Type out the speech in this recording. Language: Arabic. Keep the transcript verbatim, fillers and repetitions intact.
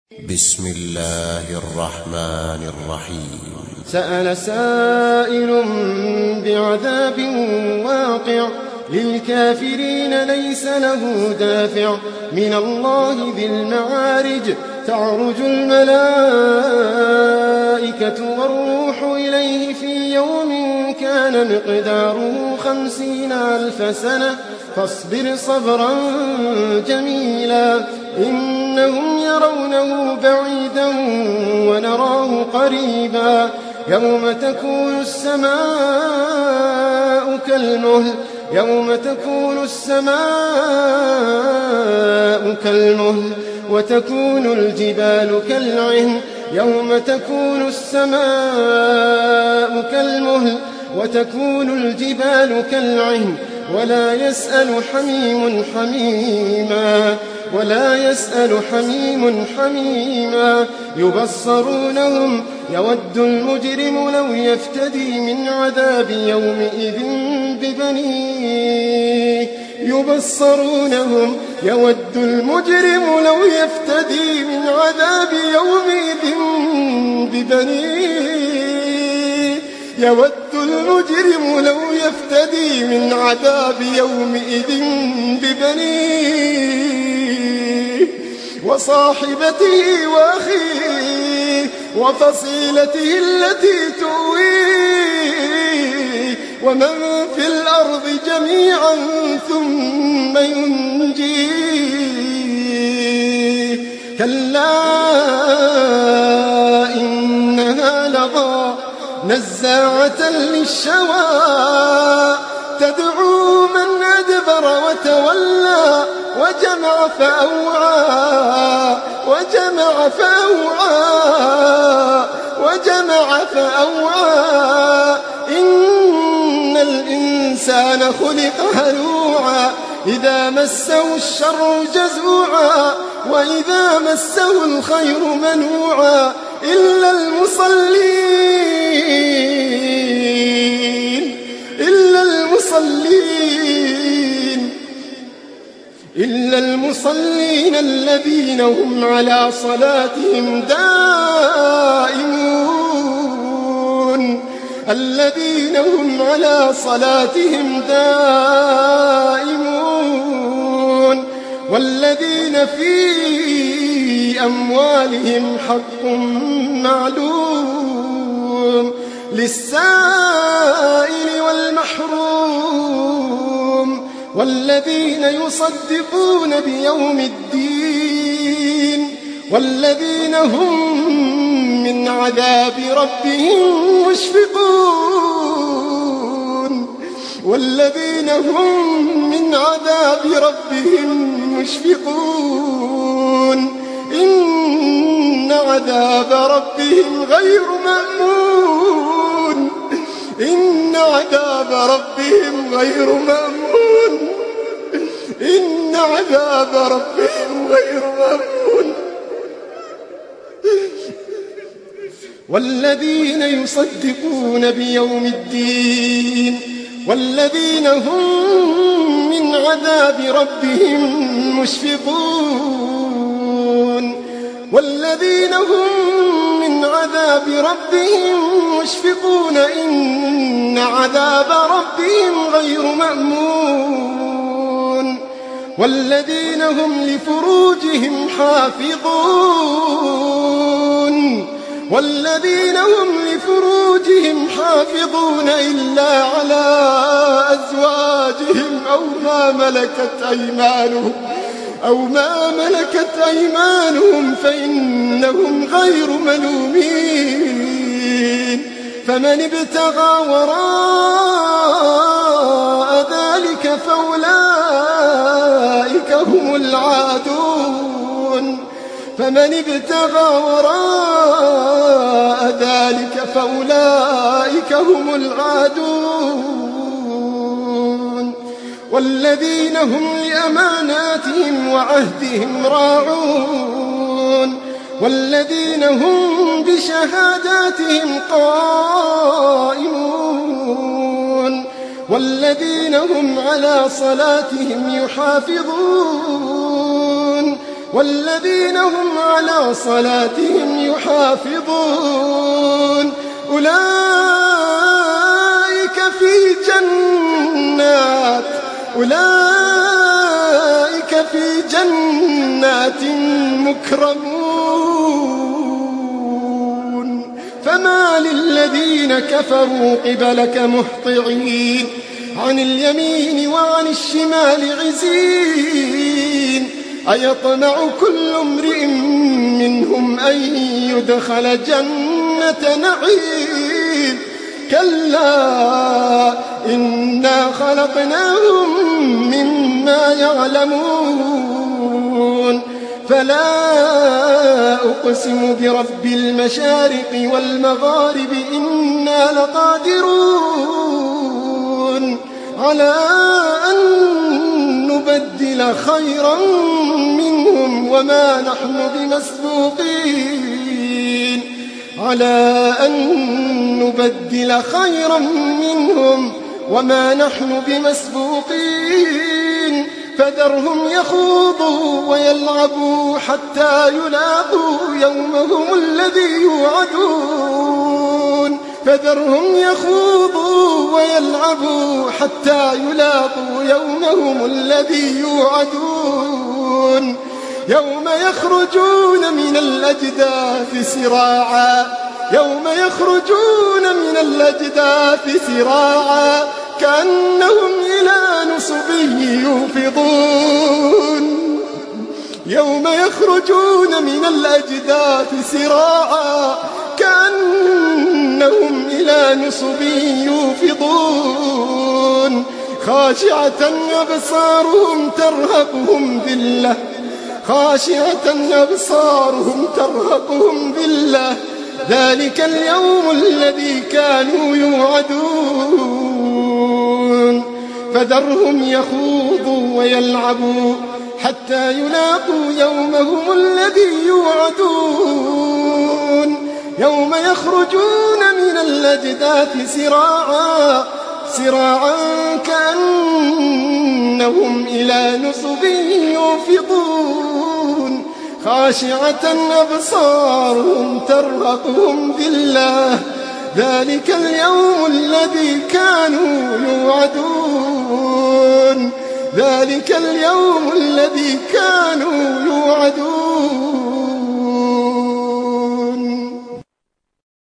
بسم الله الرحمن الرحيم. سأل سائل بعذاب واقع للكافرين ليس له دافع من الله ذي المعارج تعرج الملائكة والروح إليه في يوم كان مقداره خمسين ألف سنة فاصبر صبرا جميلا إنهم يرونه بعيدا ونراه قريبا يوم تكون السماء كالمهل يوم تكون السماء كالمهل وتكون الجبال كالعهن يوم تكون السماء كالمهل وتكون الجبال كالعهن ولا يسأل حميم حميما ولا يسأل حميم حميما يبصرونهم يود المجرم لو يفتدي من عذاب يومئذ ببنيه يبصرونهم يود المجرم لو يفتدي من عذاب يومئذ ببنيه يود المجرم لو يفتدي من عذاب يومئذ ببنيه وصاحبته وأخيه وفصيلته التي تؤويه ومن في الأرض جميعا ثم ينجيه كلا إنها لظى نزاعة للشوى تدعو من أدبر وتولى وجمع فأوعى وجمع فأوعى وجمع فأوعى إن الإنسان خلق هلوعا إذا مسه الشر جزوعا وإذا مسه الخير منوعا إلا المصلين إلا المصلين إلا المصلين الذين هم على صلاتهم دائمون الذين هم على صلاتهم دائمون والذين في أموالهم حق معلوم للسائل والمحروم والذين يصدقون بيوم الدين والذين هم من عذاب ربهم مشفقون والذين هم من عذاب ربهم مشفقون إن عذاب ربهم غير مأمون إن عذاب ربهم غير مأمون إن عذاب ربهم غير مأمون والذين يصدقون بيوم الدين والذين هم من عذاب ربهم مشفقون والذين هم من عذاب ربهم مشفقون إن عذاب ربهم غير مأمون والذين هم لفروجهم حافظون والذين هم لفروجهم حافظون إلا على أزواجهم أو ما ملكت أيمانهم أو ما ملكت أيمانهم فإنهم غير ملومين فمن ابتغى وراء ذلك فأولئك هم العادون فمن ابتغى وراء ذلك فأولئك هم العادون والذين هم لأماناتهم وعهدهم راعون والذين هم بشهاداتهم قائمون والذين هم على صلاتهم يحافظون والذين هم على صلاتهم يحافظون أولئك في جنات أولئك في جنات مكرمون فما للذين كفروا قبلك مهطعين عن اليمين وعن الشمال عزين أيطمع كل امرئ منهم أن يدخل جنة نعيم كلا إنا خلقناهم مما يعلمون فلا أقسم برب المشارق والمغارب إنا لقادرون على أن نبدل خيرا منهم وما نحن بمسبوقين على أن نبدل خيرا منهم وما نحن بمسبوقين فذرهم يخوضوا ويلعبوا حتى يلاقوا يومهم الذي يوعدون فذرهم يخوضوا ويلعبوا حتى يلاقوا يومهم الذي يوعدون يوم يخرجون من الأجداث سراعا يوم يخرجون من الأجداث سراعا كأنهم إلى نصب يوفضون يوم يخرجون من الأجداث سراعا كأنهم إلى نصب يوفضون خاشعة أبصارهم ترهقهم ذلة خاشعة أبصارهم ترهقهم ذلة ذلك اليوم الذي كانوا يوعدون فذرهم يخوضوا ويلعبوا حتى يلاقوا يومهم الذي يوعدون يوم يخرجون من الأجداث سراعا سراعا كأنهم إلى نصب يوفضون خاشعة أبصارهم ترهقهم ذلة ذلك اليوم الذي كانوا يوعدون ذلك اليوم الذي كانوا يوعدون